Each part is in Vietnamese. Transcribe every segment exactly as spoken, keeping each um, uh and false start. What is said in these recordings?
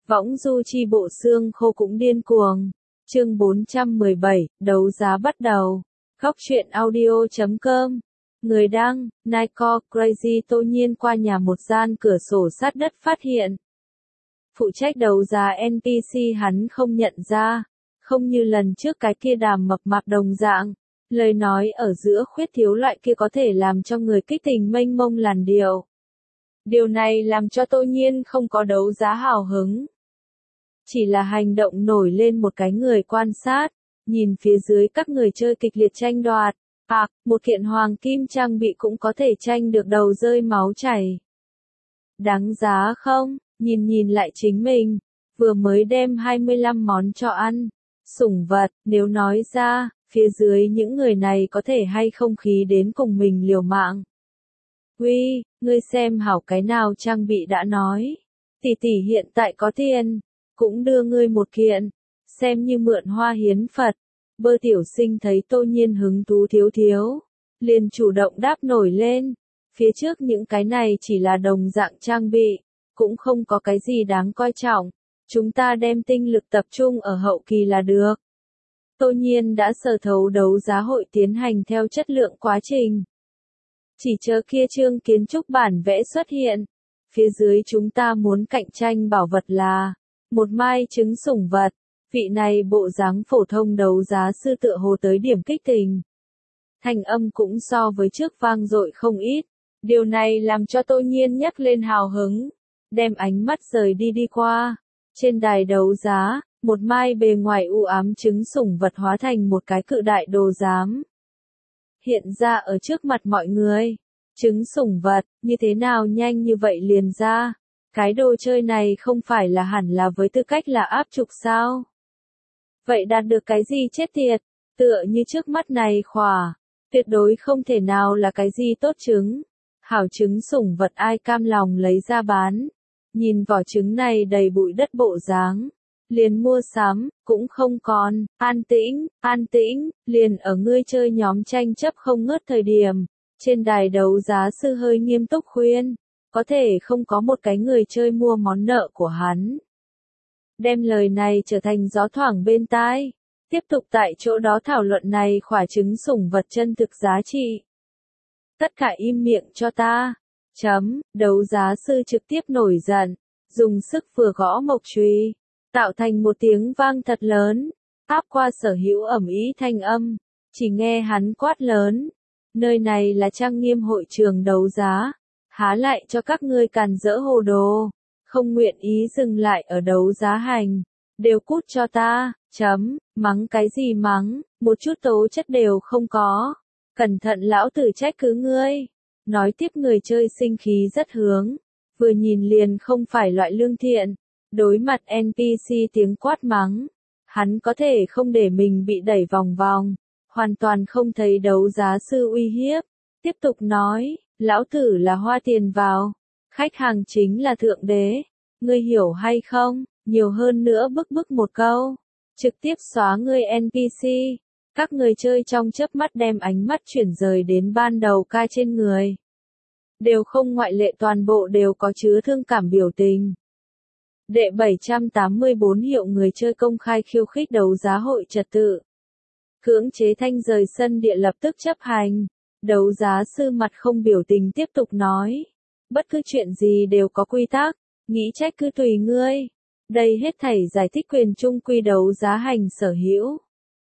Võng du chi bộ xương khô cũng điên cuồng. Chương bốn trăm mười bảy, đấu giá bắt đầu. Góc truyện audio chấm com. Người đăng, Nico Crazy tô nhiên qua nhà một gian cửa sổ sát đất phát hiện. Phụ trách đấu giá en pê xê hắn không nhận ra, không như lần trước cái kia đàm mập mạp đồng dạng. Lời nói ở giữa khuyết thiếu loại kia có thể làm cho người kích tình mênh mông làn điệu. Điều này làm cho tô nhiên không có đấu giá hào hứng. Chỉ là hành động nổi lên một cái người quan sát, nhìn phía dưới các người chơi kịch liệt tranh đoạt. À, một kiện hoàng kim trang bị cũng có thể tranh được đầu rơi máu chảy. Đáng giá không? Nhìn nhìn lại chính mình, vừa mới đem hai mươi lăm món cho ăn. Sủng vật, nếu nói ra, phía dưới những người này có thể hay không khí đến cùng mình liều mạng. Uy, ngươi xem hảo cái nào trang bị đã nói. Tỷ tỷ hiện tại có tiền, cũng đưa ngươi một kiện, xem như mượn hoa hiến Phật. Bơ tiểu sinh thấy tô nhiên hứng thú thiếu thiếu, liền chủ động đáp nổi lên. Phía trước những cái này chỉ là đồng dạng trang bị, cũng không có cái gì đáng coi trọng. Chúng ta đem tinh lực tập trung ở hậu kỳ là được. Tô nhiên đã sờ thấu đấu giá hội tiến hành theo chất lượng quá trình. Chỉ chờ kia chương kiến trúc bản vẽ xuất hiện. Phía dưới chúng ta muốn cạnh tranh bảo vật là một mai trứng sủng vật. Vị này bộ dáng phổ thông đấu giá sư tựa hồ tới điểm kích tình. Thanh âm cũng so với trước vang dội không ít. Điều này làm cho tô nhiên nhắc lên hào hứng. Đem ánh mắt rời đi đi qua. Trên đài đấu giá, một mai bề ngoài u ám trứng sủng vật hóa thành một cái cự đại đồ giám. Hiện ra ở trước mặt mọi người. Trứng sủng vật, như thế nào nhanh như vậy liền ra. Cái đồ chơi này không phải là hẳn là với tư cách là áp trục sao? Vậy đạt được cái gì chết tiệt? Tựa như trước mắt này khỏa. Tuyệt đối không thể nào là cái gì tốt trứng. Hảo trứng sủng vật ai cam lòng lấy ra bán. Nhìn vỏ trứng này đầy bụi đất bộ dáng. Liền mua sắm, cũng không còn. An tĩnh, an tĩnh, liền ở ngươi chơi nhóm tranh chấp không ngớt thời điểm. Trên đài đấu giá sư hơi nghiêm túc khuyên. Có thể không có một cái người chơi mua món nợ của hắn. Đem lời này trở thành gió thoảng bên tai. Tiếp tục tại chỗ đó thảo luận này khỏa trứng sủng vật chân thực giá trị. Tất cả im miệng cho ta. Chấm, đấu giá sư trực tiếp nổi giận. Dùng sức vừa gõ mộc chùy. Tạo thành một tiếng vang thật lớn. Áp qua sở hữu ẩm ý thanh âm. Chỉ nghe hắn quát lớn. Nơi này là trang nghiêm hội trường đấu giá. Há lại cho các ngươi càn rỡ hồ đồ. Không nguyện ý dừng lại ở đấu giá hành. Đều cút cho ta, chấm, mắng cái gì mắng, một chút tố chất đều không có. Cẩn thận lão tử trách cứ ngươi. Nói tiếp người chơi sinh khí rất hướng. Vừa nhìn liền không phải loại lương thiện. Đối mặt en pê xê tiếng quát mắng. Hắn có thể không để mình bị đẩy vòng vòng. Hoàn toàn không thấy đấu giá sư uy hiếp. Tiếp tục nói, lão tử là hoa tiền vào. Khách hàng chính là thượng đế. Ngươi hiểu hay không? Nhiều hơn nữa bức bức một câu. Trực tiếp xóa ngươi en pê xê. Các người chơi trong chớp mắt đem ánh mắt chuyển rời đến ban đầu ca trên người. Đều không ngoại lệ toàn bộ đều có chứa thương cảm biểu tình. Đệ bảy trăm tám mươi bốn hiệu người chơi công khai khiêu khích đấu giá hội trật tự. Cưỡng chế thanh rời sân địa lập tức chấp hành. Đấu giá sư mặt không biểu tình tiếp tục nói. Bất cứ chuyện gì đều có quy tắc. Nghĩ trách cứ tùy ngươi. Đây hết thảy giải thích quyền chung quy đấu giá hành sở hữu.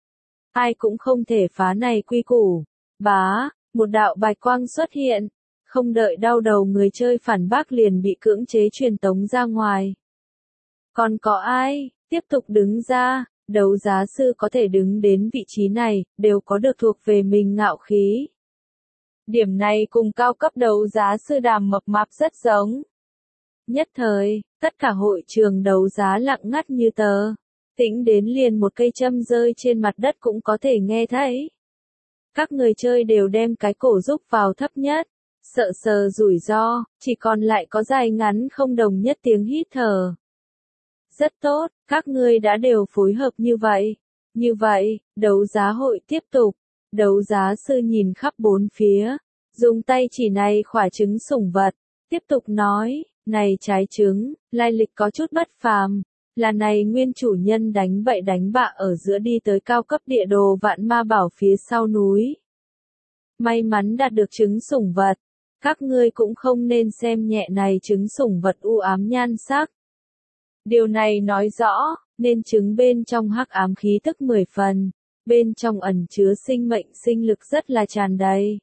Ai cũng không thể phá này quy củ. Bá, một đạo bạch quang xuất hiện. Không đợi đau đầu người chơi phản bác liền bị cưỡng chế truyền tống ra ngoài. Còn có ai, tiếp tục đứng ra, đấu giá sư có thể đứng đến vị trí này, đều có được thuộc về mình ngạo khí. Điểm này cùng cao cấp đấu giá sư đàm mập mạp rất giống. Nhất thời, tất cả hội trường đấu giá lặng ngắt như tờ. Tĩnh đến liền một cây châm rơi trên mặt đất cũng có thể nghe thấy. Các người chơi đều đem cái cổ rúc vào thấp nhất. Sợ sờ rủi ro, chỉ còn lại có dài ngắn không đồng nhất tiếng hít thở. Rất tốt, các ngươi đã đều phối hợp như vậy. Như vậy, đấu giá hội tiếp tục. Đấu giá sư nhìn khắp bốn phía. Dùng tay chỉ này khỏa trứng sủng vật. Tiếp tục nói, này trái trứng, lai lịch có chút bất phàm. là này nguyên chủ nhân đánh bậy đánh bạ ở giữa đi tới cao cấp địa đồ vạn ma bảo phía sau núi. May mắn đạt được trứng sủng vật. Các ngươi cũng không nên xem nhẹ này trứng sủng vật u ám nhan sắc. Điều này nói rõ, nên trứng bên trong hắc ám khí tức mười phần, bên trong ẩn chứa sinh mệnh sinh lực rất là tràn đầy.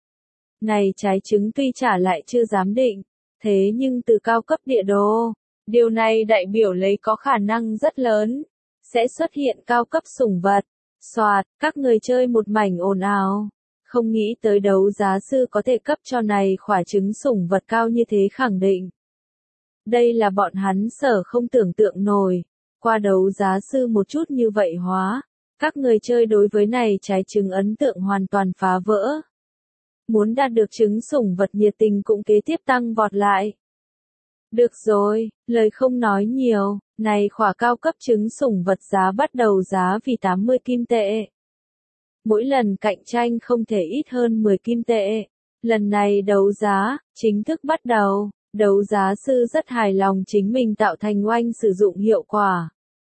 Này trái trứng tuy trả lại chưa giám định, thế nhưng từ cao cấp địa đồ, điều này đại biểu lấy có khả năng rất lớn, sẽ xuất hiện cao cấp sủng vật. Soạt, các người chơi một mảnh ồn ào. Không nghĩ tới đấu giá sư có thể cấp cho này khỏa trứng sủng vật cao như thế khẳng định. Đây là bọn hắn sở không tưởng tượng nổi. Qua đấu giá sư một chút như vậy hóa, các người chơi đối với này trái trứng ấn tượng hoàn toàn phá vỡ. Muốn đạt được trứng sủng vật nhiệt tình cũng kế tiếp tăng vọt lại. Được rồi, lời không nói nhiều, này khỏa cao cấp trứng sủng vật giá bắt đầu giá vì tám mươi kim tệ. Mỗi lần cạnh tranh không thể ít hơn mười kim tệ. Lần này đấu giá, chính thức bắt đầu, đấu giá sư rất hài lòng chính mình tạo thành oanh sử dụng hiệu quả.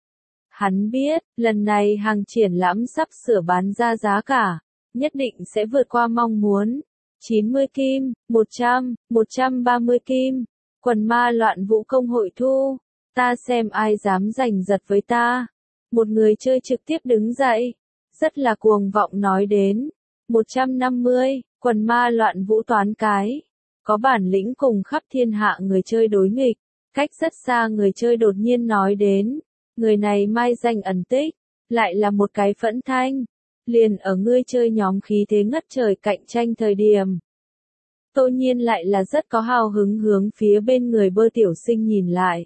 Hắn biết, lần này hàng triển lãm sắp sửa bán ra giá cả, nhất định sẽ vượt qua mong muốn. chín mươi kim, một trăm, một trăm ba mươi kim, quần ma loạn vũ công hội thu, ta xem ai dám giành giật với ta. Một người chơi trực tiếp đứng dậy, rất là cuồng vọng nói đến, một trăm năm mươi, quần ma loạn vũ toán cái, có bản lĩnh cùng khắp thiên hạ người chơi đối nghịch, cách rất xa người chơi đột nhiên nói đến, người này mai danh ẩn tích, lại là một cái phẫn thanh, liền ở ngươi chơi nhóm khí thế ngất trời cạnh tranh thời điểm. Tô Nhiên lại là rất có hào hứng hướng phía bên người Bơ Tiểu Sinh nhìn lại.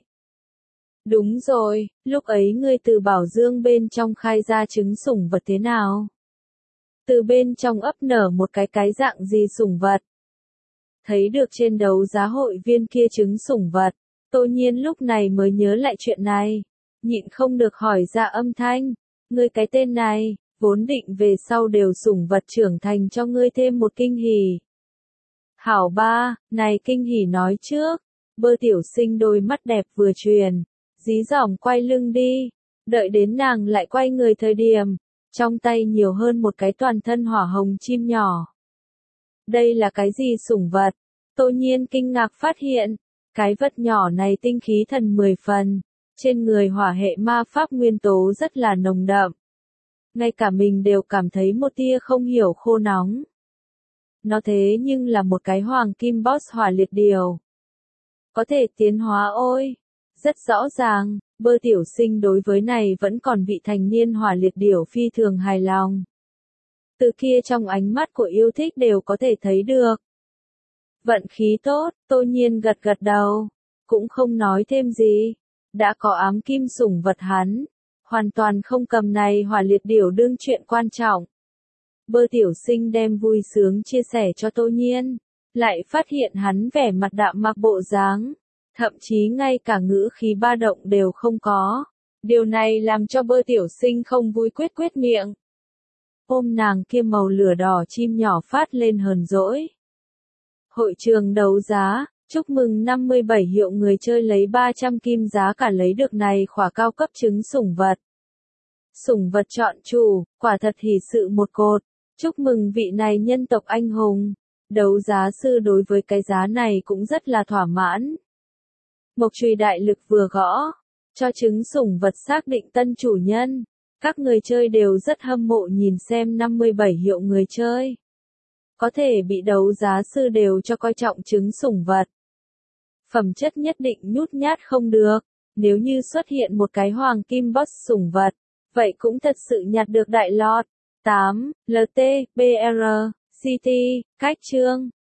Đúng rồi, lúc ấy ngươi từ bảo dương bên trong khai ra trứng sủng vật thế nào? Từ bên trong ấp nở một cái cái dạng gì sủng vật? Thấy được trên đấu giá hội viên kia trứng sủng vật, Tô Nhiên lúc này mới nhớ lại chuyện này, nhịn không được hỏi ra âm thanh, ngươi cái tên này, vốn định về sau đều sủng vật trưởng thành cho ngươi thêm một kinh hỉ. Hảo ba, này kinh hỉ nói trước, Bơ Tiểu Sinh đôi mắt đẹp vừa truyền, dí dỏm quay lưng đi, đợi đến nàng lại quay người thời điểm, trong tay nhiều hơn một cái toàn thân hỏa hồng chim nhỏ. Đây là cái gì sủng vật? Tô Nhiên kinh ngạc phát hiện, cái vật nhỏ này tinh khí thần mười phần, trên người hỏa hệ ma pháp nguyên tố rất là nồng đậm. Ngay cả mình đều cảm thấy một tia không hiểu khô nóng. Nó thế nhưng là một cái hoàng kim boss hỏa liệt điều. Có thể tiến hóa ôi. Rất rõ ràng, Bơ Tiểu Sinh đối với này vẫn còn vị thành niên hỏa liệt điểu phi thường hài lòng. Từ kia trong ánh mắt của yêu thích đều có thể thấy được. Vận khí tốt, Tô Nhiên gật gật đầu, cũng không nói thêm gì. Đã có ám kim sủng vật hắn, hoàn toàn không cầm này hỏa liệt điểu đương chuyện quan trọng. Bơ Tiểu Sinh đem vui sướng chia sẻ cho Tô Nhiên, lại phát hiện hắn vẻ mặt đạm mạc bộ dáng, thậm chí ngay cả ngữ khí ba động đều không có. Điều này làm cho Bơ Tiểu Sinh không vui quyết quyết miệng. Ôm nàng kia màu lửa đỏ chim nhỏ phát lên hờn dỗi. Hội trường đấu giá, chúc mừng năm mươi bảy hiệu người chơi lấy ba trăm kim giá cả lấy được này khỏa cao cấp trứng sủng vật. Sủng vật chọn chủ, quả thật hỉ sự một cột. Chúc mừng vị này nhân tộc anh hùng. Đấu giá sư đối với cái giá này cũng rất là thỏa mãn. Mộc chùy đại lực vừa gõ, cho trứng sủng vật xác định tân chủ nhân. Các người chơi đều rất hâm mộ nhìn xem năm mươi bảy hiệu người chơi. Có thể bị đấu giá sư đều cho coi trọng trứng sủng vật. Phẩm chất nhất định nhút nhát không được. Nếu như xuất hiện một cái hoàng kim boss sủng vật, vậy cũng thật sự nhặt được đại lọt. tám. lờ tê, bê rờ, xê tê, cách chương.